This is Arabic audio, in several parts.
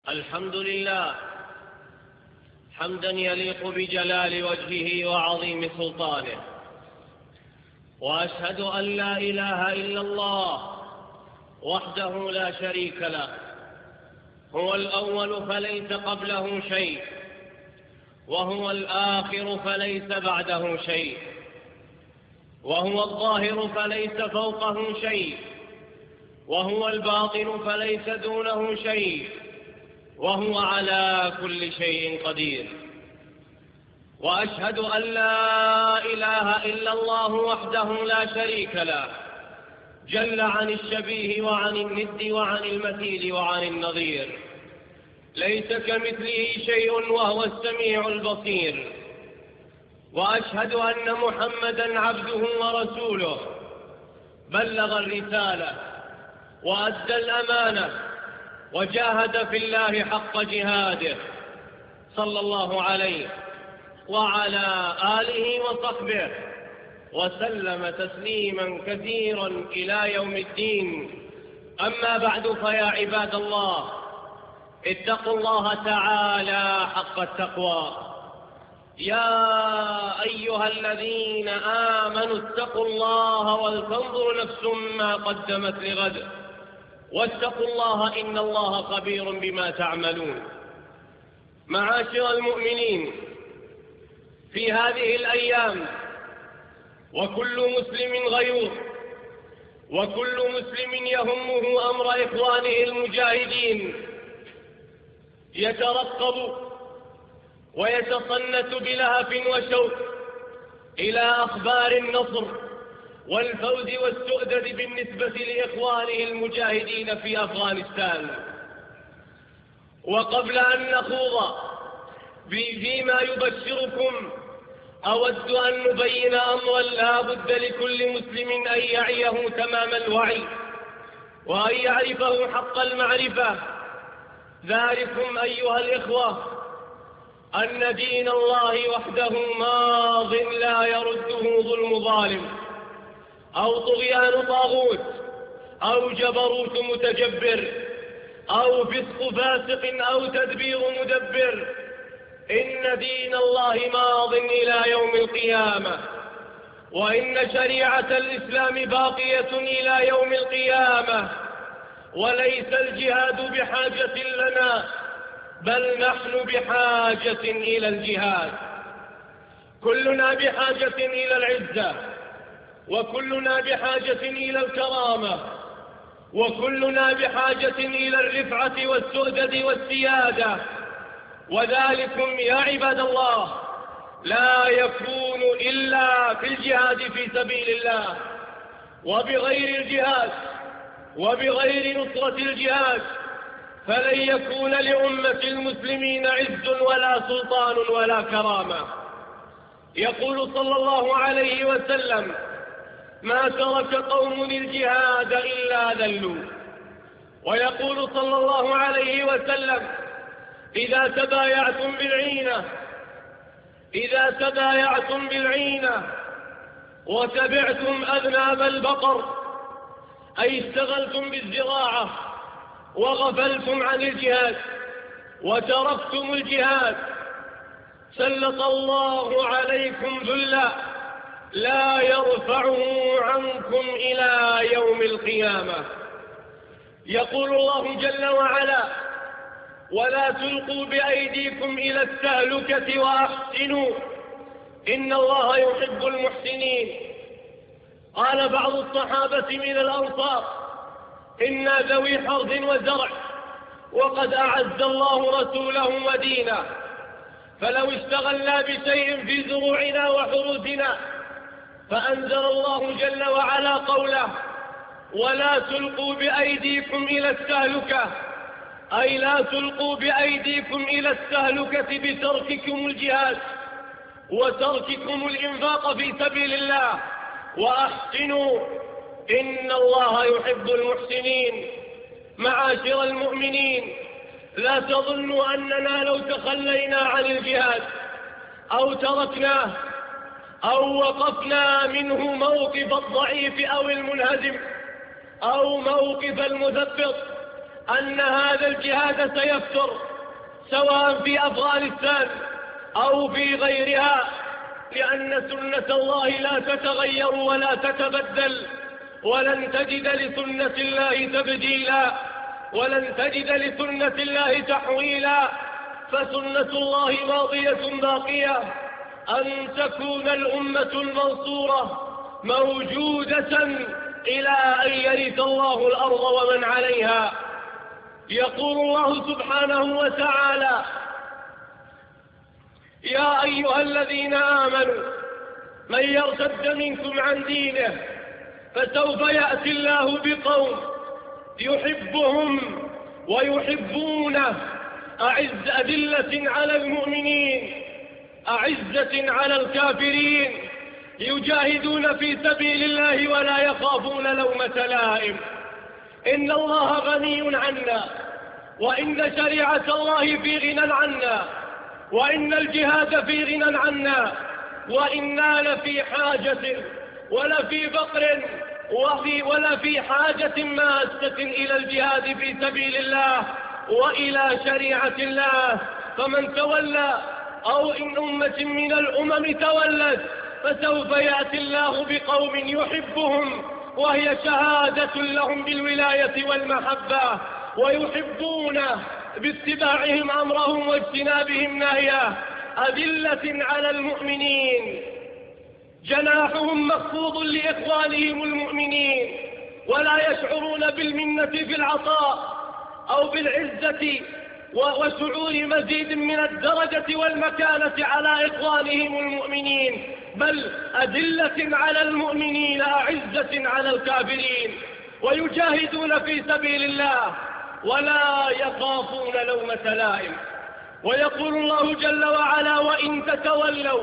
الحمد لله حمدا يليق بجلال وجهه وعظيم سلطانه، وأشهد أن لا إله إلا الله وحده لا شريك له، هو الأول فليس قبله شيء، وهو الآخر فليس بعده شيء، وهو الظاهر فليس فوقه شيء، وهو الباطن فليس دونه شيء، وهو على كل شيء قدير. وأشهد أن لا إله إلا الله وحده لا شريك له، جل عن الشبيه وعن الند وعن المثيل وعن النظير، ليس كمثله شيء وهو السميع البصير. وأشهد أن محمدًا عبده ورسوله، بلغ الرسالة وأدى الأمانة وجاهد في الله حق جهاده، صلى الله عليه وعلى آله وصحبه وسلم تسليما كثيرا إلى يوم الدين. أما بعد، فيا عباد الله، اتقوا الله تعالى حق التقوى. يا أيها الذين آمنوا اتقوا الله ولتنظر نفس ما قدمت لغد، واتقوا الله إن الله خبير بما تعملون. معاشر المؤمنين، في هذه الأيام وكل مسلم غيور، وكل مسلم يهمه أمر إخوانه المجاهدين، يترقب ويتصنت بلهف وشوق إلى أخبار النصر والفوز والسؤدد بالنسبة لإخوانه المجاهدين في أفغانستان. وقبل أن نخوض فيما يبشركم، أود أن نبين أمرا لا بد لكل مسلم أن يعيه تمام الوعي، وأن يعرفه حق المعرفة. ذلكم أيها الإخوة أن دين الله وحده ماض لا يرده ظلم ظالم، أو طغيان طاغوت، أو جبروت متجبر، أو فسق فاسق، أو تدبير مدبر. إن دين الله ماض إلى يوم القيامة، وإن شريعة الإسلام باقية إلى يوم القيامة. وليس الجهاد بحاجة لنا، بل نحن بحاجة إلى الجهاد. كلنا بحاجة إلى العزة، وكلنا بحاجة إلى الكرامة، وكلنا بحاجة إلى الرفعة والسؤدد والسيادة. وذلكم يا عباد الله لا يكون إلا في الجهاد في سبيل الله، وبغير الجهاد وبغير نصرة الجهاد فلن يكون لأمة المسلمين عز ولا سلطان ولا كرامة. يقول صلى الله عليه وسلم: ما ترك قوم الجهاد إلا ذلوا. ويقول صلى الله عليه وسلم: إذا تبايعتم بالعينة وتبعتم أذناب البقر، أي اشتغلتم بالزراعة وغفلتم عن الجهاد وتركتم الجهاد، سلط الله عليكم ذلا لا يرفعه عنكم إلى يوم القيامة. يقول الله جل وعلا: ولا تلقوا بأيديكم إلى التهلكة وأحسنوا إن الله يحب المحسنين. قال بعض الصحابة من الأنصار: إنا ذوي حرث وزرع، وقد أعز الله رسوله ودينه، فلو اشتغلنا بشيء في زروعنا وحروثنا. فأنزل الله جل وعلا قوله: ولا تلقوا بأيديكم إلى التهلكة، أي لا تلقوا بأيديكم إلى التهلكة بترككم الجهاد وترككم الإنفاق في سبيل الله، وأحسنوا إن الله يحب المحسنين. معاشر المؤمنين، لا تظنوا أننا لو تخلينا عن الجهاد أو تركناه أو وقفنا منه موقف الضعيف أو المنهزم أو موقف المثبط أن هذا الجهاد سيفتر، سواء في أفغانستان أو في غيرها، لأن سنة الله لا تتغير ولا تتبدل، ولن تجد لسنة الله تبديلا، ولن تجد لسنة الله تحويلا، فسنة الله ماضية باقية، أن تكون الأمة المنصورة موجودة إلى أن يرث الله الأرض ومن عليها. يقول الله سبحانه وتعالى: يا أيها الذين آمنوا من يرتد منكم عن دينه فسوف يأتي الله بقوم يحبهم ويحبونه أذلة على المؤمنين أعزة على الكافرين يجاهدون في سبيل الله ولا يخافون لومة لائم. إن الله غني عنا، وإن شريعة الله في غنى عنا، وإن الجهاد في غنى عنا، وإنا لفي حاجة ولفي فقر ولا حاجة ماسة إلى الجهاد في سبيل الله وإلى شريعة الله. فمن تولى أو إن أمة من الأمم تولت فسوف يأتي الله بقوم يحبهم، وهي شهادة لهم بالولاية والمحبة، ويحبون باتباعهم أمرهم واجتنابهم نهيه، أذلة على المؤمنين، جناحهم مخفوض لإخوانهم المؤمنين، ولا يشعرون بالمنة في العطاء أو بالعزة وشعور مزيد من الدرجة والمكانة على إخوانهم المؤمنين، بل أذلة على المؤمنين أعزة على الكافرين، ويجاهدون في سبيل الله ولا يخافون لومة لائم. ويقول الله جل وعلا: وإن تتولوا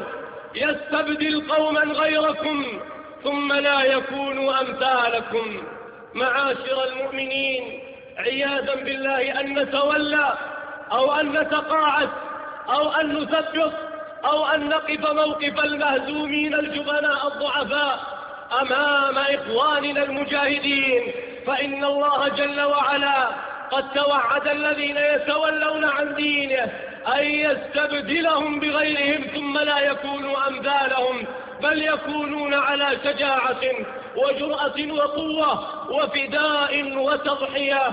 يستبدل قوما غيركم ثم لا يكونوا أمثالكم. معاشر المؤمنين، عياذا بالله أن نتولى أو أن نتقاعد أو أن نثبط أو أن نقف موقف المهزومين الجبناء الضعفاء أمام إخواننا المجاهدين، فإن الله جل وعلا قد توعد الذين يتولون عن دينه أن يستبدلهم بغيرهم ثم لا يكونوا أمثالهم، بل يكونون على شجاعة وجرأة وقوة وفداء وتضحية،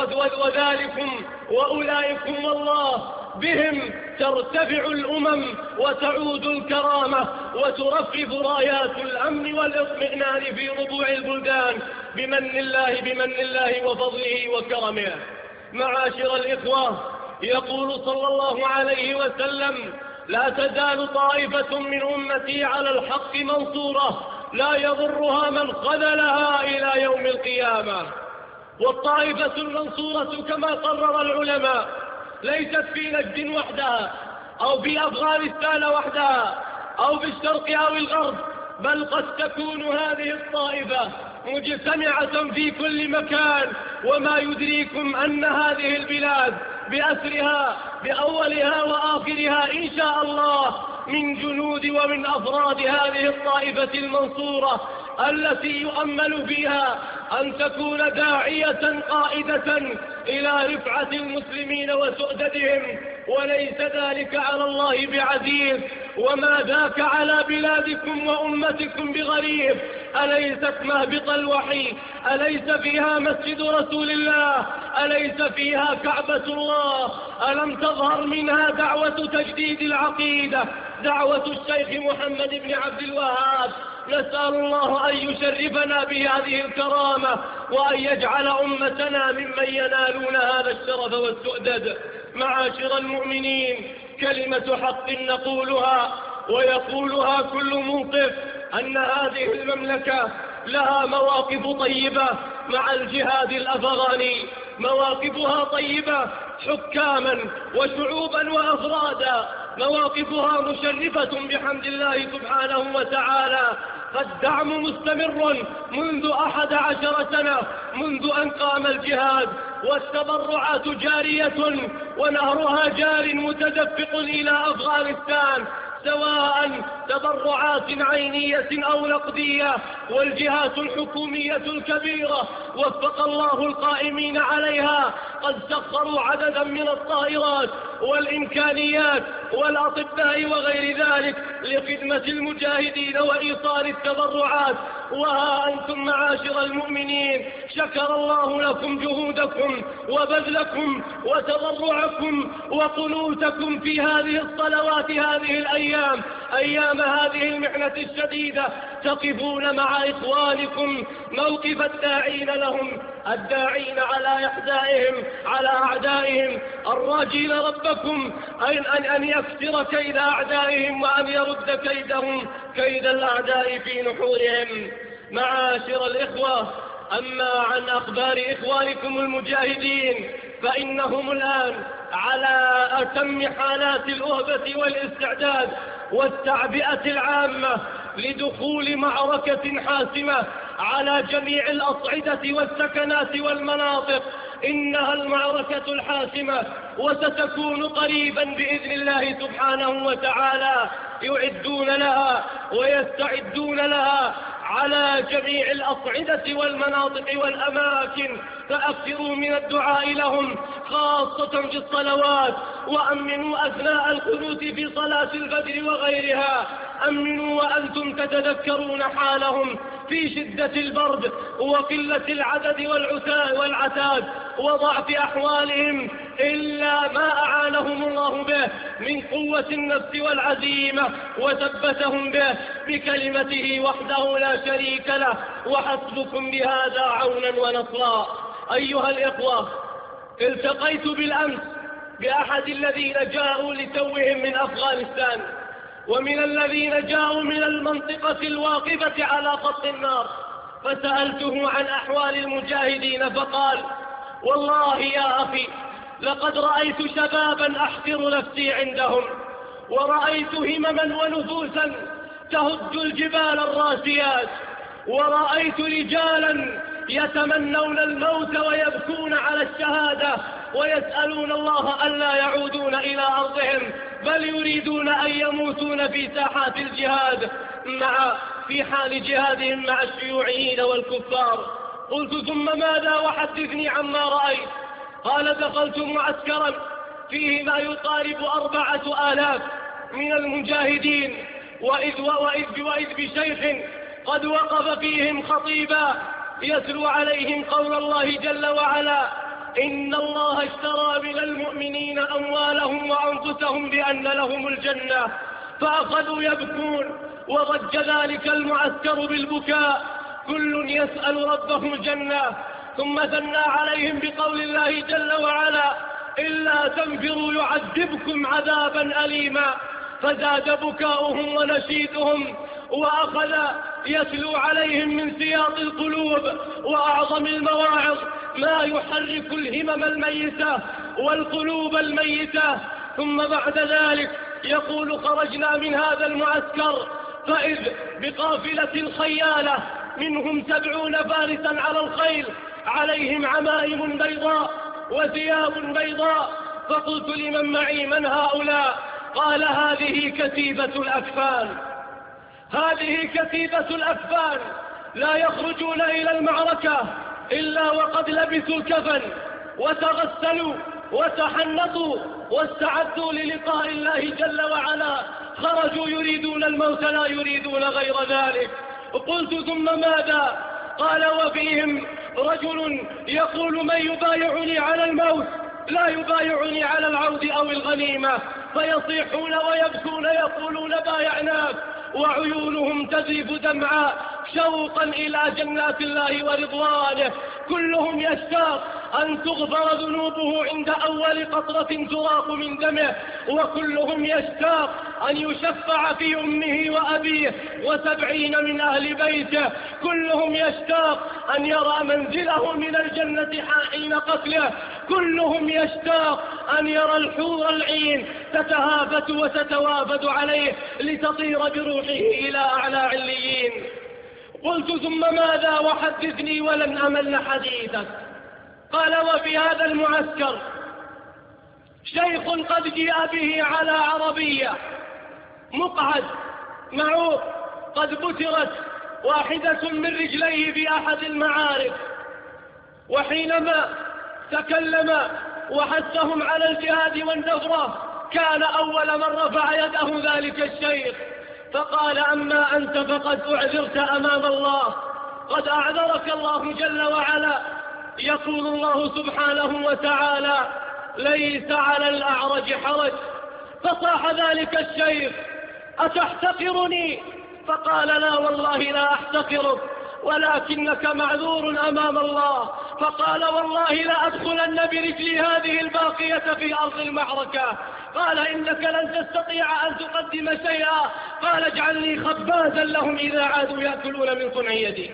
وذلكم وأولئكم والله بهم ترتفع الأمم وتعود الكرامة وترفرف رايات الأمن والاطمئنان في ربوع البلدان بمن الله وفضله وكرمه. معاشر الإخوة، يقول صلى الله عليه وسلم: لا تزال طائفة من أمتي على الحق منصورة لا يضرها من خذلها إلى يوم القيامة. والطائفة المنصورة كما قرر العلماء ليست في نجد وحدها أو في أفغانستان وحدها أو في الشرق أو الغرب، بل قد تكون هذه الطائفة مجتمعة في كل مكان. وما يدريكم أن هذه البلاد بأسرها بأولها وآخرها إن شاء الله من جنود ومن أفراد هذه الطائفة المنصورة التي يؤمل فيها أن تكون داعية قائدة إلى رفعة المسلمين وسؤددهم، وليس ذلك على الله بعزيز، وما ذاك على بلادكم وأمتكم بغريب. أليست مهبط الوحي؟ أليس فيها مسجد رسول الله؟ أليس فيها كعبة الله؟ ألم تظهر منها دعوة تجديد العقيدة، دعوة الشيخ محمد بن عبد الوهاب؟ نسأل الله أن يشرفنا بهذه الكرامة وأن يجعل أمتنا ممن ينالون هذا الشرف والسؤدد. معاشر المؤمنين، كلمة حق نقولها ويقولها كل منصف أن هذه المملكة لها مواقف طيبة مع الجهاد الأفغاني، مواقفها طيبة حكاما وشعوبا وأفرادا، مواقفها مشرفة بحمد الله سبحانه وتعالى. فالدعم مستمر منذ 11 سنة منذ أن قام الجهاد، والتبرعات جارية ونهرها جار متدفق إلى أفغانستان، سواء تبرعات عينية أو نقدية، والجهات الحكومية الكبيرة وفق الله القائمين عليها قد سخروا عددا من الطائرات والإمكانيات والأطباء وغير ذلك لخدمة المجاهدين وإيصال التبرعات. وها أنتم معاشر المؤمنين شكر الله لكم جهودكم وبذلكم وتضرعكم وقنوتكم في هذه الصلوات هذه الأيام، أيام هذه المحنة الشديدة، تقفون مع إخوانكم موقف الداعين لهم، الداعين على أعدائهم، الراجين ربكم أن يكسر كيد أعدائهم وأن يرد كيدهم كيد الأعداء في نحورهم. معاشر الإخوة، أما عن أخبار إخوانكم المجاهدين فإنهم الآن على أتم حالات الأهبة والاستعداد والتعبئة العامة لدخول معركة حاسمة على جميع الأصعدة والسكنات والمناطق. إنها المعركة الحاسمة وستكون قريبا بإذن الله سبحانه وتعالى. يعدون لها ويستعدون لها على جميع الأصعدة والمناطق والأماكن، فأكثروا من الدعاء لهم خاصة في الصلوات، وأمنوا أثناء القنوت في صلاة الفجر وغيرها. أمنوا وأنتم تتذكرون حالهم في شدة البرد وقلة العدد والعتاد وضعف أحوالهم، إلا ما أعانهم الله به من قوة النفس والعزيمة وثبتهم به بكلمته وحده لا شريك له، وحسبكم بهذا عونا ونصرا. أيها الإخوة، التقيت بالأمس بأحد الذين جاءوا لتوهم من أفغانستان، ومن الذين جاءوا من المنطقة الواقفة على خط النار، فسألته عن أحوال المجاهدين فقال: والله يا أخي، لقد رأيت شبابا أحقر نفسي عندهم، ورأيت همما ونفوسا تهد الجبال الراسيات، ورأيت رجالا يتمنون الموت ويبكون على الشهادة ويسألون الله ألا يعودون إلى أرضهم، بل يريدون أن يموتون في ساحات الجهاد في حال جهادهم مع الشيوعيين والكفار. قلت: ثم ماذا؟ وحدثني عما رأيت. قال: دخلت معسكرا فيه ما يقارب 4000 من المجاهدين، وإذ بشيخ قد وقف فيهم خطيبا يتلو عليهم قول الله جل وعلا: إن الله اشترى من المؤمنين أموالهم وأنفسهم بأن لهم الجنة. فأخذوا يبكون، وضج ذلك المعسكر بالبكاء، كل يسأل ربه الجنة. ثم ثنى عليهم بقول الله جل وعلا: إلا تنفروا يعذبكم عذابا أليما. فزاد بكاؤهم ونشيدهم، وأخذ يتلو عليهم من سياط القلوب وأعظم المواعظ ما يحرك الهمم الميتة والقلوب الميتة. ثم بعد ذلك يقول: خرجنا من هذا المعسكر فإذ بقافلة خيالة منهم 70 فارسا على الخيل، عليهم عمائم بيضاء وثياب بيضاء. فقلت لمن معي: من هؤلاء؟ قال: هذه كتيبة الأكفان. هذه كتيبة الأكفان، لا يخرجون إلى المعركة إلا وقد لبسوا الكفن وتغسلوا وتحنطوا واستعدوا للقاء الله جل وعلا. خرجوا يريدون الموت لا يريدون غير ذلك. قلت: ثم ماذا؟ قال: وفيهم رجل يقول: من يبايعني على الموت لا يبايعني على العود أو الغنيمة. فيصيحون ويبكون يقولون: بايعناك، وعيونهم تذرف دمعا شوقا إلى جنات الله ورضوانه. كلهم يشتاق أن تغفر ذنوبه عند أول قطرة تراق من دمه، وكلهم يشتاق أن يشفع في أمه وأبيه و70 من أهل بيته. كلهم يشتاق أن يرى منزله من الجنة حين قتله. كلهم يشتاق أن يرى الحور العين تتهافت وتتوافد عليه لتطير بروحه إلى أعلى عليين. قلت: ثم ماذا؟ وحدثني ولن أمل حديثك. قال: وفي هذا المعسكر شيخ قد جاء به على عربية مقعد معوق قد بترت واحدة من رجليه في أحد المعارك، وحينما تكلم وحثهم على الجهاد والنفرة كان أول من رفع يده ذلك الشيخ، فقال: أما أنت فقد أعذرت أمام الله، قد أعذرك الله جل وعلا. يقول الله سبحانه وتعالى: ليس على الأعرج حرج. فصاح ذلك الشيخ: أتحتقرني؟ فقال: لا والله لا أحتقرك، ولكنك معذور أمام الله. فقال: والله لا أدخلن برجلي هذه الباقية في أرض المعركة. قال: إنك لن تستطيع أن تقدم شيئا. قال: اجعلني خبازا لهم إذا عادوا يأكلون من صنع يدي.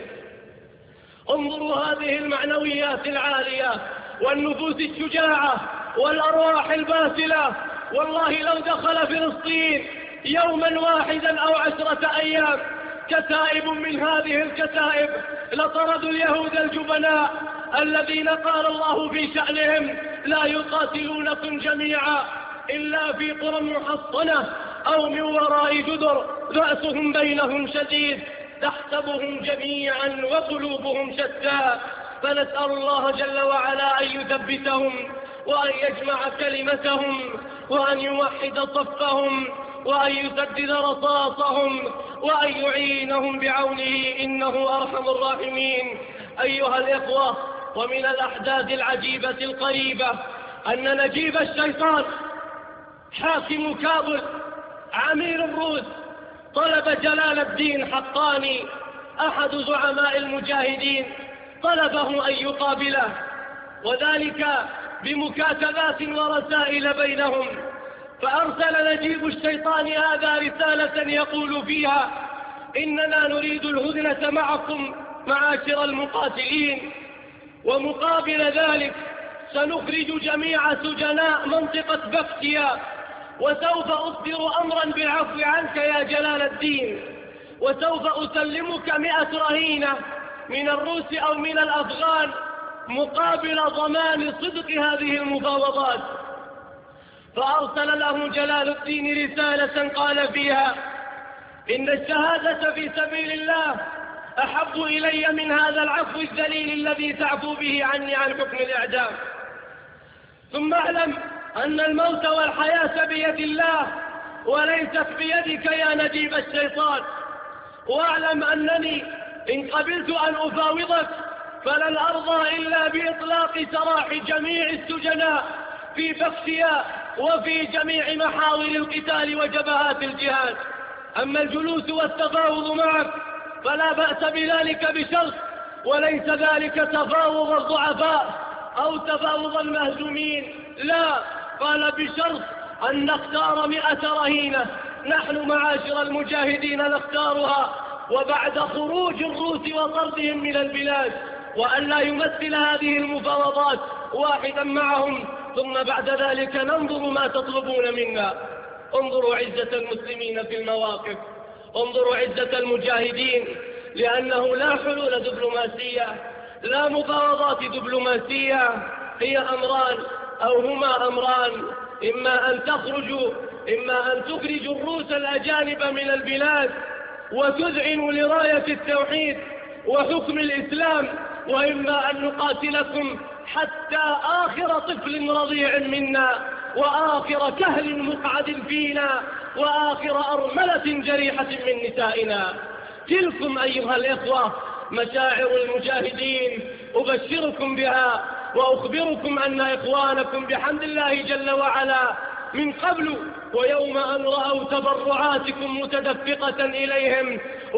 انظروا هذه المعنويات العالية والنفوس الشجاعة والأرواح الباسلة. والله لو دخل فلسطين يوما واحدا أو 10 أيام كتائب من هذه الكتائب لطردوا اليهود الجبناء الذين قال الله في شأنهم: لا يقاتلونكم جميعا إلا في قرى محصنة أو من وراء جدر بأسهم بينهم شديد تحسبهم جميعا وقلوبهم شتى. فنسأل الله جل وعلا أن يثبتهم وأن يجمع كلمتهم وأن يوحد صفهم وأن يسدد رصاصهم وأن يعينهم بعونه إنه أرحم الراحمين. أيها الإخوة، ومن الأحداث العجيبة القريبة أن نجيب الشيطان حاكم كابل عمير الروس طلب جلال الدين حقاني أحد زعماء المجاهدين، طلبه أن يقابله، وذلك بمكاتبات ورسائل بينهم. فأرسل نجيب الشيطان هذا رسالة يقول فيها: إننا نريد الهدنة معكم معاشر المقاتلين، ومقابل ذلك سنخرج جميع سجناء منطقة بكتيا، وسوف أصدر أمرا بالعفو عنك يا جلال الدين، وسوف أسلمك 100 رهينة من الروس أو من الأفغان مقابل ضمان صدق هذه المفاوضات. فأرسل له جلال الدين رسالة قال فيها: إن الشهادة في سبيل الله أحب إلي من هذا العفو الذليل الذي تعفو به عني عن حكم الإعدام. ثم اعلم أن الموت والحياة بيد الله وليست بيدك يا نجيب الشيطان، واعلم أنني إن قبلت أن أفاوضك فلن أرضى إلا بإطلاق سراح جميع السجناء في بكتيا وفي جميع محاور القتال وجبهات الجهاد. أما الجلوس والتفاوض معك فلا بأس بذلك بشرط، وليس ذلك تفاوض الضعفاء أو تفاوض المهزومين، لا، قال بشرط أن نختار 100 رهينة نحن معاشر المجاهدين نختارها، وبعد خروج الروس وطردهم من البلاد، وأن لا يمثل هذه المفاوضات واحدا معهم، ثم بعد ذلك ننظر ما تطلبون منا. انظروا عزة المسلمين في المواقف، انظروا عزة المجاهدين، لأنه لا حلول دبلوماسية، لا مفاوضات دبلوماسية، هي أمران أو هما أمران: إما أن تخرجوا الروس الأجانب من البلاد وتذعنوا لراية التوحيد وحكم الإسلام، وإما أن نقاتلكم حتى آخر طفل رضيع منا، وآخر كهل مقعد فينا، وآخر أرملة جريحة من نسائنا. تلكم أيها الإخوة مشاعر المجاهدين، أبشركم بها وأخبركم أن إخوانكم بحمد الله جل وعلا من قبل ويوم أن رأوا تبرعاتكم متدفقة إليهم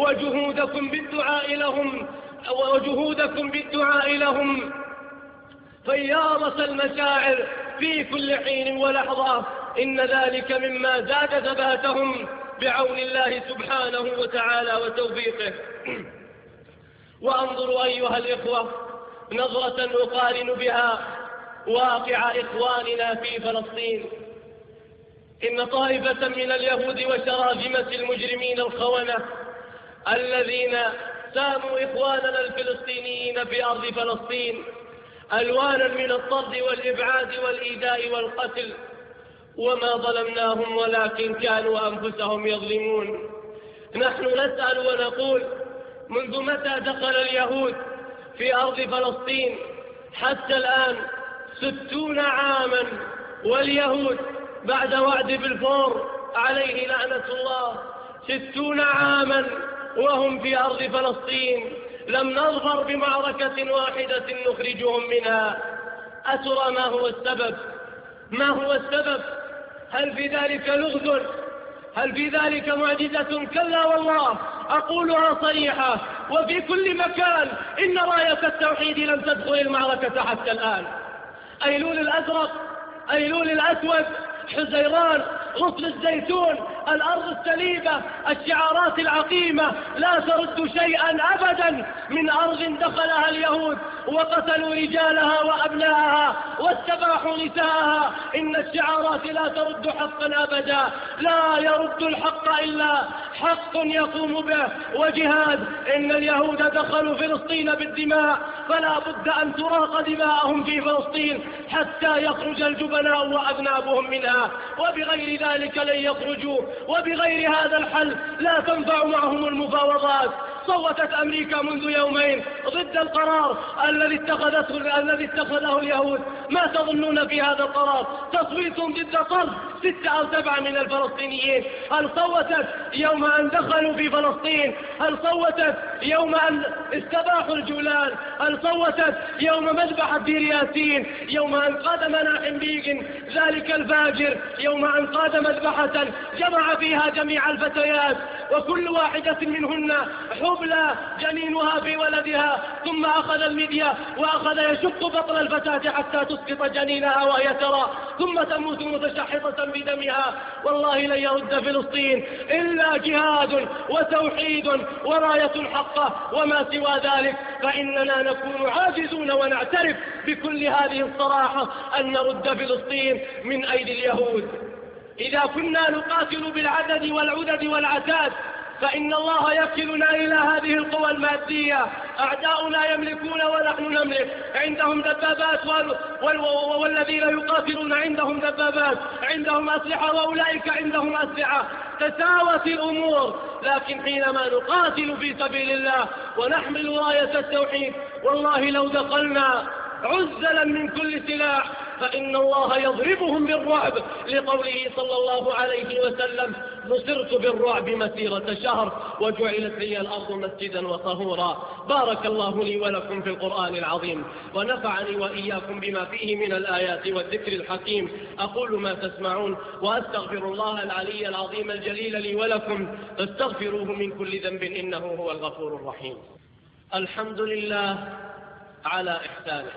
وجهودكم بالدعاء لهم فياضت المشاعر في كل حين ولحظة، إن ذلك مما زاد ثباتهم بعون الله سبحانه وتعالى وتوفيقه. وانظروا أيها الإخوة نظرة أقارن بها واقع إخواننا في فلسطين. إن طائفة من اليهود وشراذمة المجرمين الخونة الذين ساموا إخواننا الفلسطينيين في أرض فلسطين ألوانا من الطرد والإبعاد والإيذاء والقتل، وما ظلمناهم ولكن كانوا أنفسهم يظلمون. نحن نسأل ونقول: منذ متى دخل اليهود في أرض فلسطين حتى الآن؟ 60 عاما، واليهود بعد وعد بلفور عليه لعنة الله 60 عاما وهم في أرض فلسطين، لم نظفر بمعركة واحدة نخرجهم منها. أترى ما هو السبب؟ ما هو السبب؟ هل في ذلك لغز؟ هل في ذلك معجزة؟ كلا والله، أقولها صريحة وفي كل مكان: إن راية التوحيد لم تدخل المعركة حتى الآن. أيلول الأزرق، أيلول الأسود، حزيران، غصن الزيتون، الأرض السليبة، الشعارات العقيمة لا ترد شيئا أبدا من أرض دخلها اليهود وقتلوا رجالها وأبنائها واستباحوا نساءها. إن الشعارات لا ترد حقا أبدا، لا يرد الحق إلا حق يقوم به وجهاد. إن اليهود دخلوا فلسطين بالدماء، فلا بد أن تراق دماءهم في فلسطين حتى يخرج الجبناء وأذنابهم منها، وبغير ذلك لن يخرجوا، وبغير هذا الحل لا تنفع معهم المفاوضات. صوتت أمريكا منذ يومين ضد القرار الذي اتخذه اليهود. ما تظنون في هذا القرار؟ تصويت ضد طرد 6 أو 7 من الفلسطينيين. هل صوتت يوم أن دخلوا في فلسطين؟ هل صوتت يوم أن استباحوا الجولان؟ هل صوتت يوم مذبحة دير ياسين؟ يوم أن قاد مناحم بيغن ذلك الفاجر، يوم أن قاد مذبحة جمع فيها جميع الفتيات وكل واحدة منهن حبلى جنينها في ولدها، ثم أخذ المدية وأخذ يشق بطن الفتاة حتى تسقط جنينها وهي ترى، ثم تموت متشحطة بدمها. والله لن يرد فلسطين إلا جهاد وتوحيد وراية حقة، وما سوى ذلك فإننا نكون عاجزون ونعترف بكل هذه الصراحة أن نرد فلسطين من أيدي اليهود. إذا كنا نقاتل بالعدد والعدد والعتاد فإن الله يكلنا إلى هذه القوى المادية. أعداؤنا يملكون ونحن نملك، عندهم دبابات والذين يقاتلون عندهم دبابات، عندهم أسلحة وأولئك عندهم أسلحة، تساوت الأمور. لكن حينما نقاتل في سبيل الله ونحمل راية التوحيد، والله لو دخلنا عزلا من كل سلاح فإن الله يضربهم بالرعب، لقوله صلى الله عليه وسلم: نصرت بالرعب مسيرة شهر وجعلت لي الأرض مسجدا وطهورا. بارك الله لي ولكم في القرآن العظيم، ونفعني وإياكم بما فيه من الآيات والذكر الحكيم. أقول ما تسمعون وأستغفر الله العلي العظيم الجليل لي ولكم، فاستغفروه من كل ذنب إنه هو الغفور الرحيم. الحمد لله على إحسانه،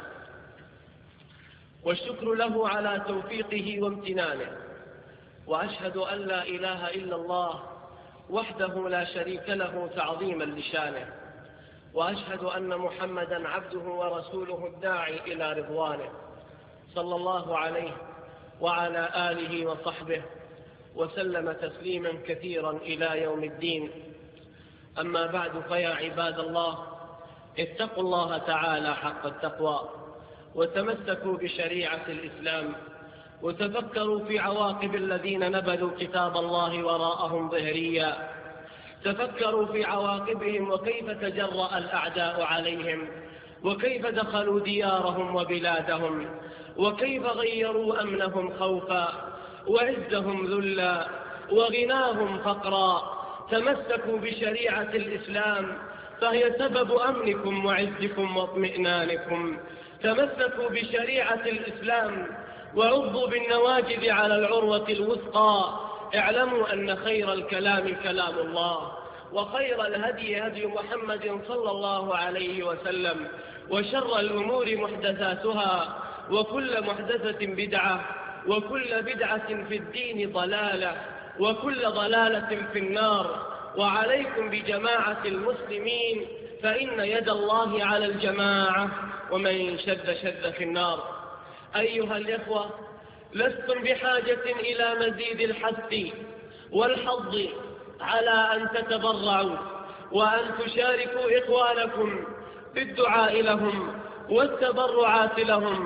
والشكر له على توفيقه وامتنانه، وأشهد أن لا إله إلا الله وحده لا شريك له تعظيما لشانه، وأشهد أن محمدا عبده ورسوله الداعي إلى رضوانه، صلى الله عليه وعلى آله وصحبه وسلم تسليما كثيرا إلى يوم الدين. أما بعد، فيا عباد الله، اتقوا الله تعالى حق التقوى، وتمسكوا بشريعة الإسلام، وتفكروا في عواقب الذين نبذوا كتاب الله وراءهم ظهريا. تفكروا في عواقبهم وكيف تجرأ الأعداء عليهم، وكيف دخلوا ديارهم وبلادهم، وكيف غيروا أمنهم خوفا، وعزهم ذلا، وغناهم فقرا. تمسكوا بشريعة الإسلام فهي سبب أمنكم وعزكم واطمئنانكم. تمسكوا بشريعة الإسلام وعضوا بالنواجذ على العروة الوثقى. اعلموا أن خير الكلام كلام الله، وخير الهدي هدي محمد صلى الله عليه وسلم، وشر الأمور محدثاتها، وكل محدثة بدعة، وكل بدعة في الدين ضلالة، وكل ضلالة في النار. وعليكم بجماعة المسلمين، فإن يد الله على الجماعة، ومن شد شد في النار. أيها الإخوة، لستم بحاجة إلى مزيد الحث والحظ على أن تتبرعوا وأن تشاركوا إخوانكم بالدعاء لهم والتبرعات لهم،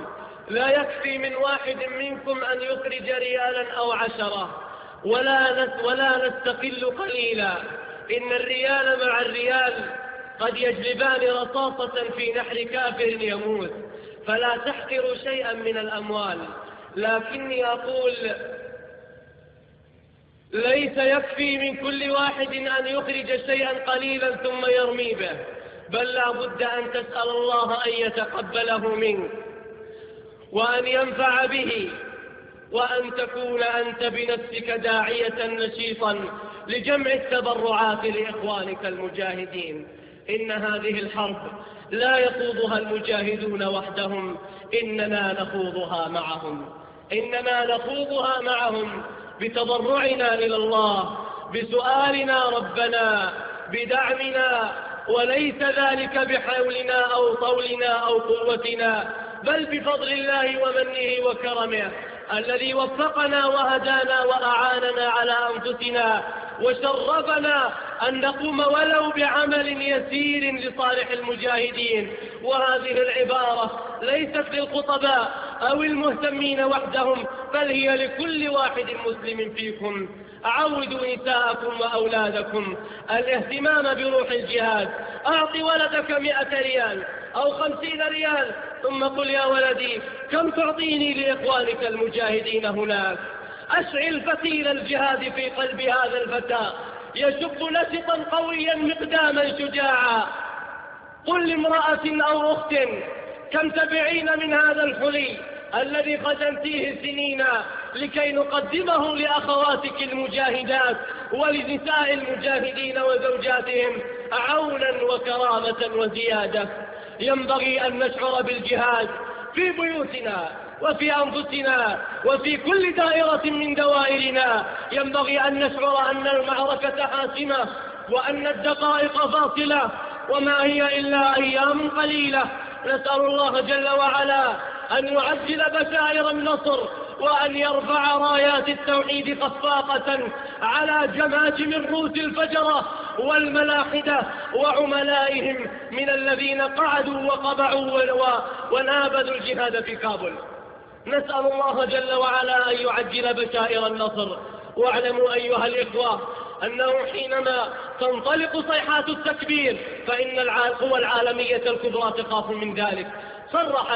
لا يكفي من واحد منكم أن يخرج ريالا أو 10 ولا نستقل قليلا. إن الريال مع الريال قد يجلبان رصاصة في نحر كافر يموت، فلا تحقروا شيئا من الأموال. لكني أقول ليس يكفي من كل واحد أن يخرج شيئا قليلا ثم يرمي به، بل لا بد أن تسأل الله أن يتقبله منك وأن ينفع به، وأن تكون أنت بنفسك داعية نشيطا لجمع التبرعات لإخوانك المجاهدين. إن هذه الحرب لا يخوضها المجاهدون وحدهم، إننا نخوضها معهم بتضرعنا إلى الله، بسؤالنا ربنا، بدعمنا، وليس ذلك بحولنا أو طولنا أو قوتنا، بل بفضل الله ومنه وكرمه الذي وفقنا وهدانا وأعاننا على أنفسنا وشرفنا أن نقوم ولو بعمل يسير لصالح المجاهدين. وهذه العبارة ليست للخطباء أو المهتمين وحدهم، بل هي لكل واحد مسلم فيكم. عودوا نساءكم وأولادكم الاهتمام بروح الجهاد. أعط ولدك 100 ريال أو 50 ريال، ثم قل يا ولدي كم تعطيني لإخوانك المجاهدين هناك. أشعل فتيل الجهاد في قلب هذا الفتى، يشب نشطا قويا مقداما شجاعا. قل لامرأة أو أخت كم تبعين من هذا الحلي الذي خزنتيه سنين لكي نقدمه لأخواتك المجاهدات ولنساء المجاهدين وزوجاتهم عونا وكرامة وزيادة. ينبغي أن نشعر بالجهاد في بيوتنا وفي أنفسنا وفي كل دائرة من دوائرنا. ينبغي أن نشعر أن المعركة حاسمة وأن الدقائق فاصلة وما هي إلا أيام قليلة. نسأل الله جل وعلا أن يعجل بشائر النصر وأن يرفع رايات التوحيد خفاقة على جماجم الروس الفجرة والملاحدة وعملائهم من الذين قعدوا وقبعوا ونابذوا الجهاد في كابل. نسأل الله جل وعلا أن يعجل بشائر النصر. واعلموا أيها الإخوة أنه حينما تنطلق صيحات التكبير فإن القوى العالمية الكبرى تخاف من ذلك. صرحت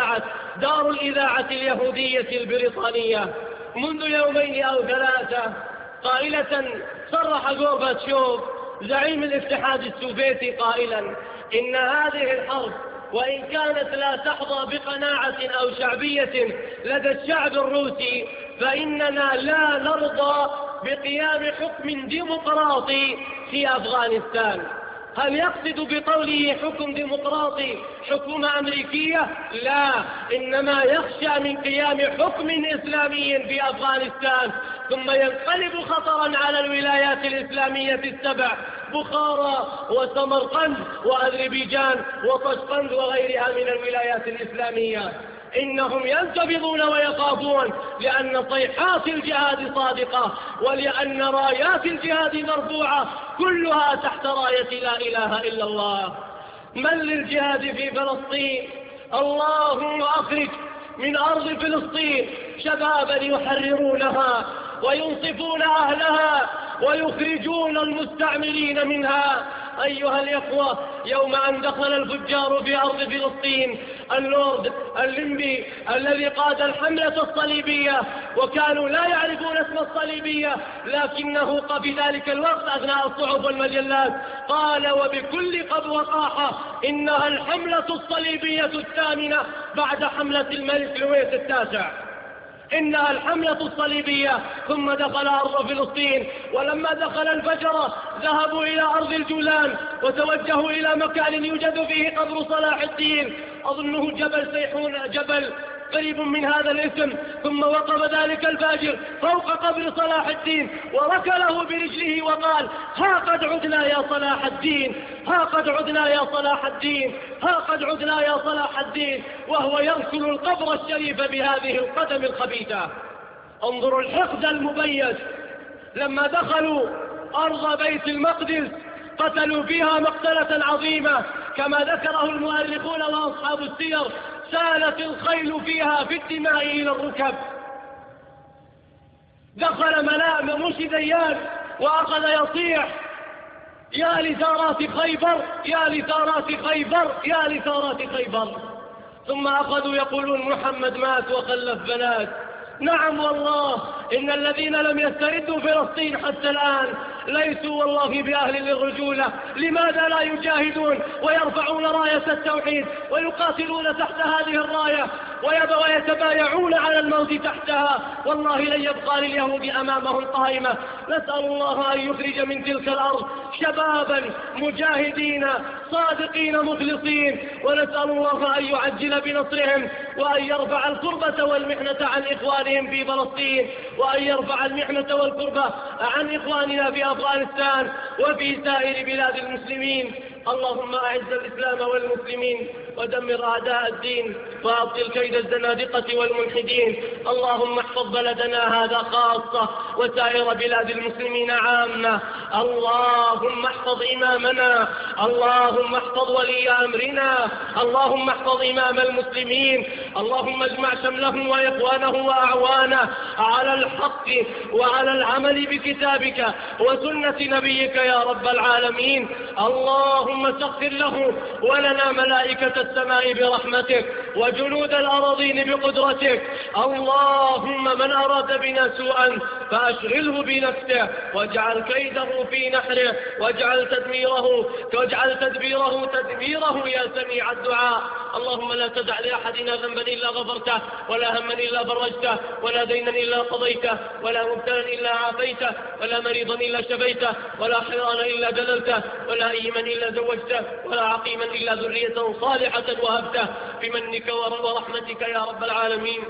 دار الإذاعة اليهودية البريطانية منذ 2 أو 3 قائلة، صرح غورباتشوف زعيم الاتحاد السوفيتي قائلا إن هذه الحرب وإن كانت لا تحظى بقناعة أو شعبية لدى الشعب الروسي، فإننا لا نرضى بقيام حكم ديمقراطي في أفغانستان. هل يقصد بقوله حكم ديمقراطي حكومة أمريكية؟ لا، إنما يخشى من قيام حكم إسلامي في أفغانستان ثم ينقلب خطرا على الولايات الإسلامية ال7: بخارى وسمرقند وأذربيجان وطشقند وغيرها من الولايات الإسلامية. إنهم ينتبضون ويخافون لأن صيحات الجهاد صادقة ولأن رايات الجهاد مرفوعة كلها تحت راية لا إله إلا الله. من للجهاد في فلسطين؟ اللهم أخرج من أرض فلسطين شبابا يحررونها وينصفون أهلها ويخرجون المستعمرين منها. أيها الإخوة، يوم أن دخل الفجار في أرض فلسطين اللورد الليمبي الذي قاد الحملة الصليبية، وكانوا لا يعرفون اسم الصليبية، لكنه في ذلك الوقت أثناء الصحف والمجلات قال وبكل وقاحة إنها الحملة الصليبية الثامنة بعد حملة الملك لويس التاسع. إنها الحملة الصليبية. ثم دخل أرض فلسطين، ولما دخل الفجر ذهبوا إلى أرض الجولان وتوجهوا إلى مكان يوجد فيه قبر صلاح الدين، أظنه جبل سيحون، جبل قريب من هذا الاسم. ثم وقف ذلك الفاجر فوق قبر صلاح الدين وركله برجله وقال ها قد عدنا يا صلاح الدين، ها قد عدنا يا صلاح الدين، ها قد عدنا يا صلاح الدين، وهو يركل القبر الشريف بهذه القدم الخبيثة. انظروا الحقد المبيت. لما دخلوا أرض بيت المقدس قتلوا فيها مقتلة عظيمة كما ذكره المؤرخون وأصحاب السير سالت الخيل فيها في الدماء إلى الركب. دخل موسى ديان وأخذ يصيح: يا لثارات خيبر، يا لثارات خيبر، يا لثارات خيبر. ثم أخذوا يقولون: محمد مات وخلف بنات. نعم والله، إن الذين لم يستردوا فلسطين حتى الآن ليسوا والله بأهل للرجولة. لماذا لا يجاهدون ويرفعون راية التوحيد ويقاتلون تحت هذه الراية ويتبايعون على الموت تحتها؟ والله لن يبقى لليهود أمامهم قائمة. نسأل الله أن يخرج من تلك الأرض شبابا مجاهدين صادقين مخلصين، ونسأل الله أن يعجل بنصرهم وأن يرفع الكربة والمحنة عن إخوانهم في فلسطين، وأن يرفع المحنة والكربة عن إخواننا في أفغانستان وفي سائر بلاد المسلمين. اللهم أعز الإسلام والمسلمين ودمر أعداء الدين وأبطل كيد الزنادقة والملحدين. اللهم احفظ بلدنا هذا خاصة وسائر بلاد المسلمين عامة. اللهم احفظ إمامنا، اللهم احفظ ولي أمرنا، اللهم احفظ إمام المسلمين. اللهم اجمع شمله وإخوانه وأعوانه على الحق وعلى العمل بكتابك وسنة نبيك يا رب العالمين. اللهم سخر له ولنا ملائكة السماء برحمتك وجنود الأراضين بقدرتك. اللهم من أراد بنا سوءا فأشغله بنفسه واجعل كيده في نحره واجعل تدبيره تدميره يا سميع الدعاء. اللهم لا تدع لأحدنا ذنبا إلا غفرته ولا هما إلا فرجته ولا دينا إلا قضيته ولا مبتلا إلا عافيته ولا مريضا إلا شفيته ولا حيرانا إلا دللته ولا أيما إلا زوجته ولا عقيما إلا ذرية صالحة وهبته بمنك ورحمتك يا رب العالمين.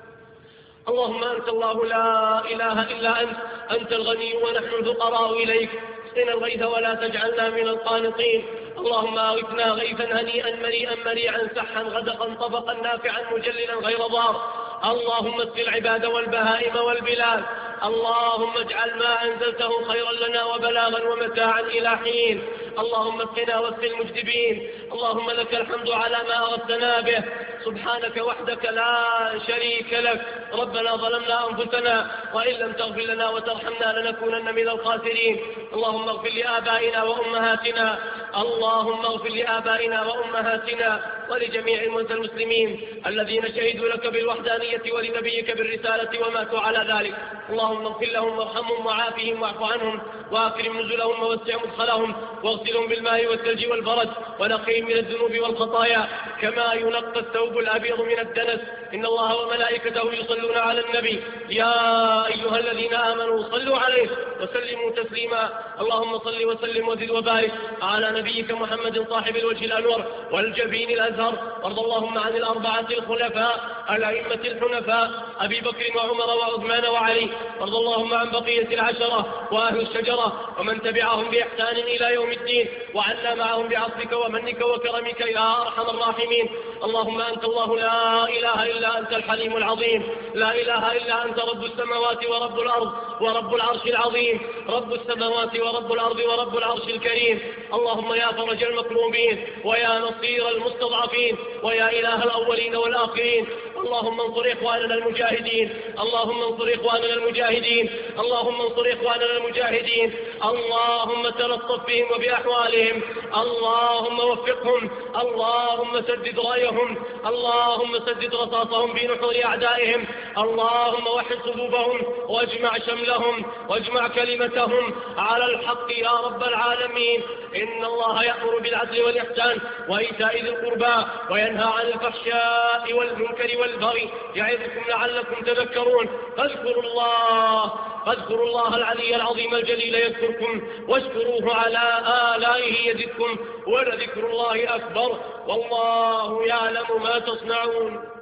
اللهم أنت الله لا إله إلا أنت الغني ونحن الفقراء إليك. اسقنا الغيث ولا تجعلنا من القانطين. اللهم أغثنا غيثا هنيئا مريئا مريعا سحا غدقا طبقا نافعا مجللا غير ضار. اللهم اسق العباد والبهائم والبلاد. اللهم اجعل ما أنزلته خيرا لنا وبلاغا ومتاعا إلى حين. اللهم اسقنا واسق المجدبين. اللهم لك الحمد على ما أغثنا به، سبحانك وحدك لا شريك لك. ربنا ظلمنا أنفسنا وإن لم تغفر لنا وترحمنا لنكونن من الخاسرين. اللهم اغفر لآبائنا وأمهاتنا، اللهم اغفر لآبائنا وأمهاتنا ولجميع موتى المسلمين الذين شهدوا لك بالوحدانية ولنبيك بالرسالة وماتوا على ذلك. اللهم اغفر لهم وارحمهم وعافهم واعف عنهم وأكرم نزلهم ووسع مدخلهم واغسلهم بالماء والثلج والبرد ونقهم من الذنوب والخطايا كما ينقى الثوب الأبيض من الدنس. إن الله وملائكته يصلون على النبي يا أيها الذين آمنوا صلوا عليه وسلموا تسليما. اللهم صل وسلم وزد وبارك على نبيك محمد صاحب الوجه الأنور والجبين الأزهر. وارض اللهم عن الأربعة الخلفاء الأئمة الحنفاء أبي بكر وعمر وعثمان وعلي. وارض اللهم عن بقية العشرة وأهل الشجرة ومن تبعهم بإحسان إلى يوم الدين، وعنا معهم بعفوك ومنك وكرمك يا أرحم الراحمين. اللهم أنت الله لا إله إلا أنت الحليم العظيم، لا إله إلا أنت رب السماوات ورب الأرض ورب العرش العظيم، رب السماوات ورب الأرض ورب العرش الكريم. اللهم يا فرج المكروبين ويا نصير المستضعفين ويا إله الأولين والآخرين، اللهم انصر إخواننا المجاهدين، اللهم انصر إخواننا المجاهدين، اللهم انصر إخواننا المجاهدين. اللهم تلطف بهم وبأحوالهم، اللهم وفقهم، اللهم سدد رأيهم، اللهم سدد رصاصهم في نحور أعدائهم، اللهم وحد صفوفهم واجمع شملهم واجمع كلمتهم على الحق يا رب العالمين. إن الله يأمر بالعدل والإحسان وإيتاء ذي القربى وينهى عن الفحشاء والمنكر والبغي يعظكم لعلكم تذكرون. فاذكروا الله العلي العظيم الجليل يذكركم واشكروه على آلائه يزدكم ولذكر الله أكبر والله يعلم ما تصنعون.